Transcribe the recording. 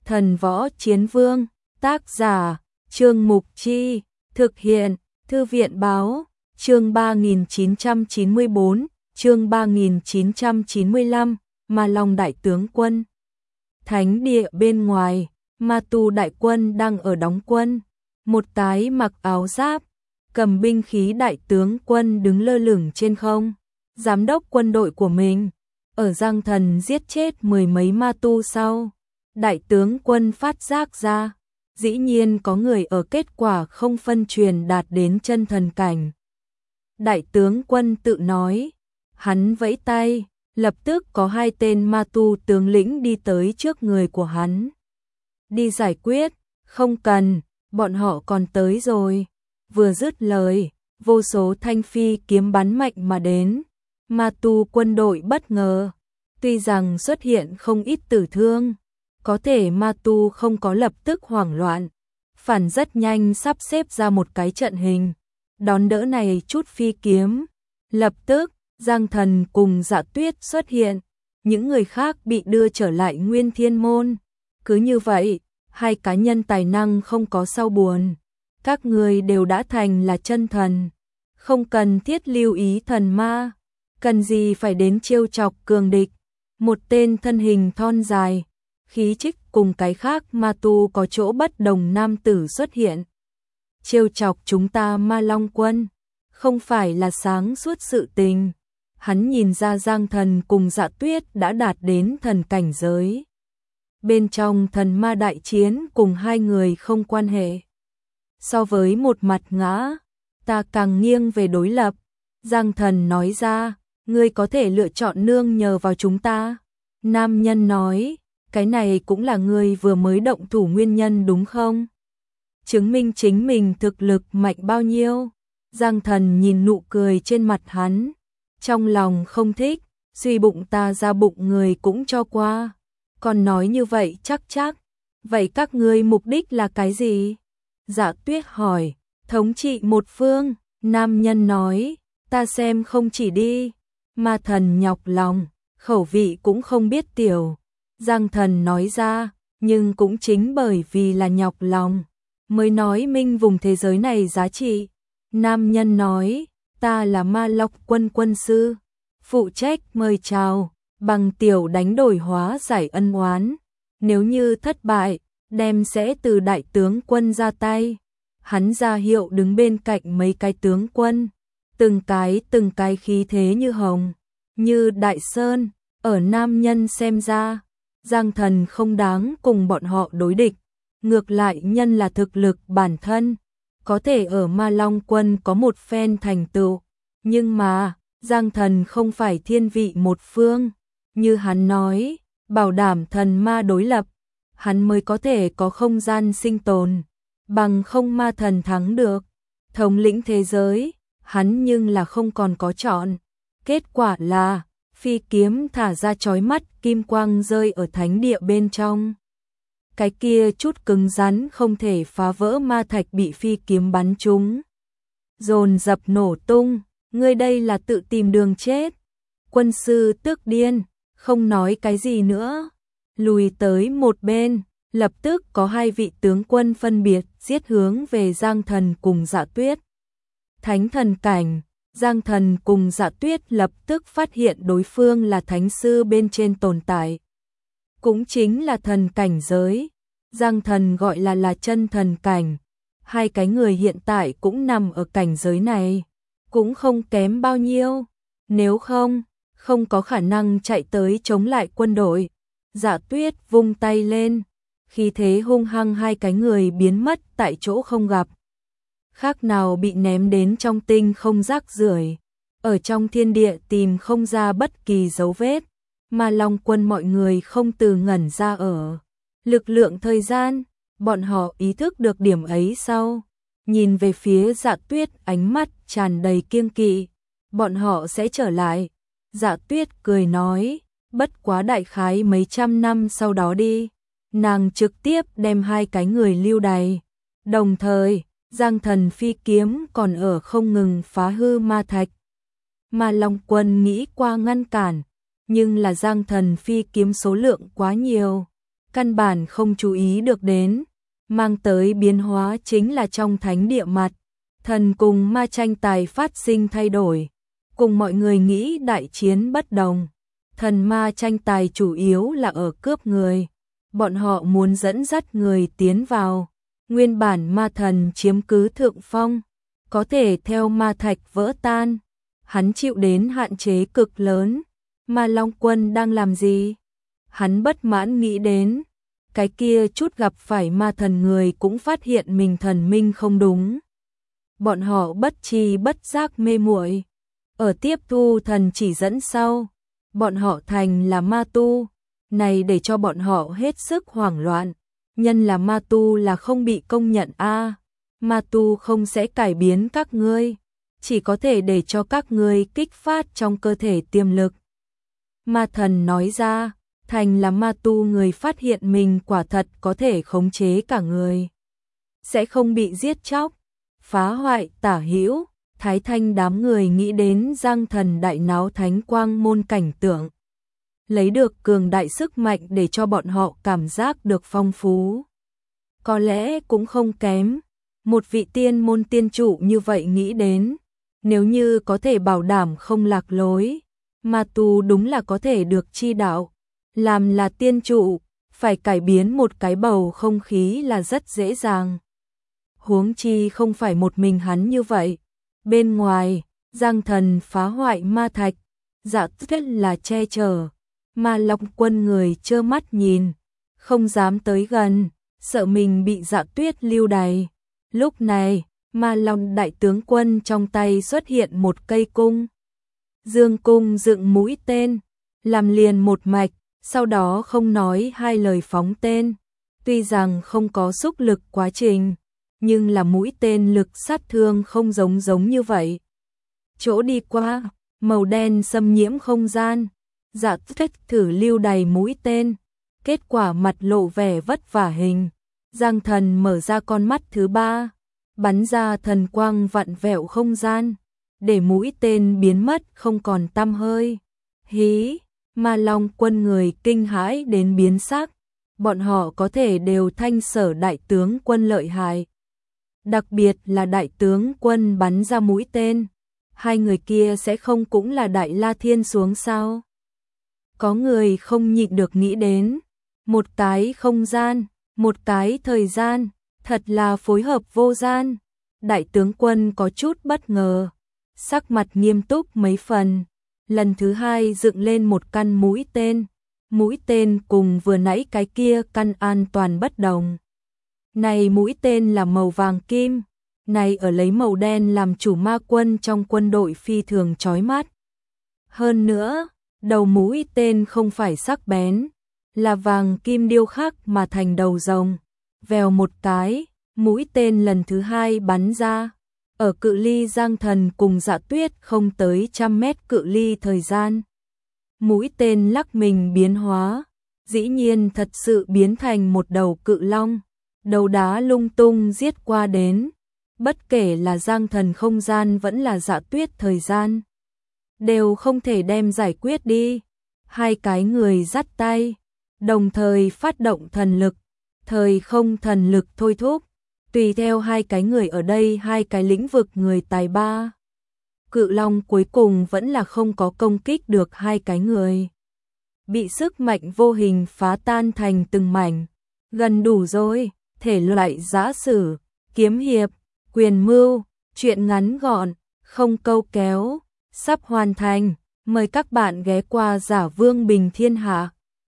Thần Võ Chiến Vương, tác giả, Trương Mục Chi, thực hiện, Thư viện Báo, chương 3994, chương 3995, Ma Long Đại Tướng Quân. Thánh địa bên ngoài, Ma Tu đại quân đang ở đóng quân, một cái mặc áo giáp, cầm binh khí đại tướng quân đứng lơ lửng trên không. Giám đốc quân đội của mình, ở Giang Thần giết chết mười mấy ma tu sau, đại tướng quân phát giác ra, dĩ nhiên có người ở kết quả không phân truyền đạt đến chân thần cảnh. Đại tướng quân tự nói, hắn vẫy tay, lập tức có hai tên ma tu tướng lĩnh đi tới trước người của hắn. Đi giải quyết, không cần, bọn họ còn tới rồi. Vừa dứt lời, vô số thanh phi kiếm bắn mạnh mà đến. Ma tu quân đội bất ngờ, tuy rằng xuất hiện không ít tử thương, có thể ma tu không có lập tức hoảng loạn, phản rất nhanh sắp xếp ra một cái trận hình, đón đỡ này chút phi kiếm. Lập tức, Giang Thần cùng Dạ Tuyết xuất hiện, những người khác bị đưa trở lại Nguyên Thiên Môn. Cứ như vậy, hai cá nhân tài năng không có sau buồn, các người đều đã thành là chân thần, không cần thiết lưu ý thần ma. Cần gì phải đến trêu chọc cường địch. Một tên thân hình thon dài, khí chất cùng cái khác ma tu có chỗ bất đồng nam tử xuất hiện. Trêu chọc chúng ta Ma Long quân, không phải là sáng suốt sự tình. Hắn nhìn ra Giang Thần cùng Dạ Tuyết đã đạt đến thần cảnh giới. Bên trong thần ma đại chiến cùng hai người không quan hệ. So với một mặt ngã, ta càng nghiêng về đối lập. Giang Thần nói ra, ngươi có thể lựa chọn nương nhờ vào chúng ta. Nam nhân nói, cái này cũng là ngươi vừa mới động thủ nguyên nhân đúng không? Chứng minh chính mình thực lực mạnh bao nhiêu. Giang Thần nhìn nụ cười trên mặt hắn, trong lòng không thích, suy bụng ta ra bụng người cũng cho qua. Còn nói như vậy chắc. Vậy các ngươi mục đích là cái gì? Dạ Tuyết hỏi. Thống trị một phương. Nam nhân nói, ta xem không chỉ đi. Ma thần nhọc lòng, khẩu vị cũng không biết tiểu. Giang Thần nói ra, nhưng cũng chính bởi vì là nhọc lòng, mới nói minh vùng thế giới này giá trị. Nam nhân nói, ta là Ma Long quân quân sư, phụ trách mời chào, bằng tiểu đánh đổi hóa giải ân oán. Nếu như thất bại, đem sẽ từ đại tướng quân ra tay. Hắn ra hiệu đứng bên cạnh mấy cái tướng quân. Từng cái khí thế như hồng, như đại sơn, ở nam nhân xem ra, Giang Thần không đáng cùng bọn họ đối địch, ngược lại nhân là thực lực bản thân, có thể ở Ma Long quân có một phen thành tựu, nhưng mà, Giang Thần không phải thiên vị một phương, như hắn nói, bảo đảm thần ma đối lập, hắn mới có thể có không gian sinh tồn, bằng không ma thần thắng được, thống lĩnh thế giới. Hắn nhưng là không còn có chọn. Kết quả là, phi kiếm thả ra chói mắt kim quang rơi ở thánh địa bên trong. Cái kia chút cứng rắn không thể phá vỡ ma thạch bị phi kiếm bắn trúng. Dồn dập nổ tung, ngươi đây là tự tìm đường chết. Quân sư tức điên, không nói cái gì nữa. Lùi tới một bên, lập tức có hai vị tướng quân phân biệt giết hướng về Giang Thần cùng Dạ Tuyết. Thánh thần cảnh, Giang Thần cùng Dạ Tuyết lập tức phát hiện đối phương là thánh sư bên trên tồn tại. Cũng chính là thần cảnh giới. Giang Thần gọi là chân thần cảnh. Hai cái người hiện tại cũng nằm ở cảnh giới này. Cũng không kém bao nhiêu. Nếu không có khả năng chạy tới chống lại quân đội. Dạ Tuyết vung tay lên. Khí thế hung hăng hai cái người biến mất tại chỗ không gặp. Khác nào bị ném đến trong tinh không rác rưởi, ở trong thiên địa tìm không ra bất kỳ dấu vết, mà Long quân mọi người không từ ngẩn ra ở. Lực lượng thời gian, bọn họ ý thức được điểm ấy sau, nhìn về phía Dạ Tuyết ánh mắt tràn đầy kiêng kỵ, bọn họ sẽ trở lại. Dạ Tuyết cười nói, bất quá đại khái mấy trăm năm sau đó đi, nàng trực tiếp đem hai cái người lưu đày, đồng thời Giang Thần phi kiếm còn ở không ngừng phá hư ma thạch. Ma Long quân nghĩ qua ngăn cản, nhưng là Giang Thần phi kiếm số lượng quá nhiều, căn bản không chú ý được đến, mang tới biến hóa chính là trong thánh địa mặt, thần cùng ma tranh tài phát sinh thay đổi, cùng mọi người nghĩ đại chiến bất đồng. Thần ma tranh tài chủ yếu là ở cướp người, bọn họ muốn dẫn dắt người tiến vào. Nguyên bản ma thần chiếm cứ thượng phong, có thể theo ma thạch vỡ tan, hắn chịu đến hạn chế cực lớn. Ma Long Quân đang làm gì? Hắn bất mãn nghĩ đến, cái kia chút gặp phải ma thần người cũng phát hiện mình thần minh không đúng. Bọn họ bất tri bất giác mê muội, ở tiếp thu thần chỉ dẫn sau, bọn họ thành là ma tu, này để cho bọn họ hết sức hoảng loạn. Nhân là ma tu là không bị công nhận a, ma tu không sẽ cải biến các ngươi, chỉ có thể để cho các ngươi kích phát trong cơ thể tiềm lực. Ma thần nói ra, thành là ma tu người phát hiện mình quả thật có thể khống chế cả người, sẽ không bị giết chóc, phá hoại tả hữu. Thái Thanh đám người nghĩ đến Giang Thần đại náo thánh quang môn cảnh tượng, lấy được cường đại sức mạnh để cho bọn họ cảm giác được phong phú. Có lẽ cũng không kém, một vị tiên môn tiên trụ như vậy nghĩ đến, nếu như có thể bảo đảm không lạc lối, ma tu đúng là có thể được chi đạo. Làm là tiên trụ, phải cải biến một cái bầu không khí là rất dễ dàng. Huống chi không phải một mình hắn như vậy. Bên ngoài, Giang Thần phá hoại ma thạch, Dạ Tuyết là che chở. Ma Long Quân người trơ mắt nhìn, không dám tới gần, sợ mình bị Dạ Tuyết lưu đày. Lúc này, Ma Long đại tướng quân trong tay xuất hiện một cây cung. Dương cung dựng mũi tên, làm liền một mạch, sau đó không nói hai lời phóng tên. Tuy rằng không có xúc lực quá trình, nhưng là mũi tên lực sát thương không giống như vậy. Chỗ đi qua, màu đen xâm nhiễm không gian. Dạ Tuyết thử lưu đầy mũi tên, kết quả mặt lộ vẻ vất vả hình. Giang Thần mở ra con mắt thứ ba, bắn ra thần quang vặn vẹo không gian, để mũi tên biến mất không còn tăm hơi. Hí, Ma Long Quân người kinh hãi đến biến sắc, bọn họ có thể đều thanh sở đại tướng quân lợi hại. Đặc biệt là đại tướng quân bắn ra mũi tên, hai người kia sẽ không cũng là Đại La Thiên xuống sao? Có người không nhịn được nghĩ đến, một cái không gian, một cái thời gian, thật là phối hợp vô gian. Đại tướng quân có chút bất ngờ, sắc mặt nghiêm túc mấy phần, lần thứ hai dựng lên một căn mũi tên cùng vừa nãy cái kia căn an toàn bất đồng. Này mũi tên là màu vàng kim, này ở lấy màu đen làm chủ ma quân trong quân đội phi thường chói mắt. Hơn nữa, đầu mũi tên không phải sắc bén, là vàng kim điêu khắc mà thành đầu rồng. Vèo một cái, mũi tên lần thứ hai bắn ra, ở cự ly Giang Thần cùng Dạ Tuyết không tới 100 mét cự ly thời gian. Mũi tên lắc mình biến hóa, dĩ nhiên thật sự biến thành một đầu cự long, đầu đá lung tung giết qua đến. Bất kể là Giang Thần không gian vẫn là Dạ Tuyết thời gian, đều không thể đem giải quyết đi. Hai cái người dắt tay, đồng thời phát động thần lực, thời không thần lực thôi thúc, tùy theo hai cái người ở đây hai cái lĩnh vực người tài ba. Cự long cuối cùng vẫn là không có công kích được hai cái người, bị sức mạnh vô hình phá tan thành từng mảnh. Gần đủ rồi, thể loại giã sử, kiếm hiệp, quyền mưu, truyện ngắn gọn, không câu kéo, sắp hoàn thành. Mời các bạn ghé qua Giả Vương Bình Thiên Hạ.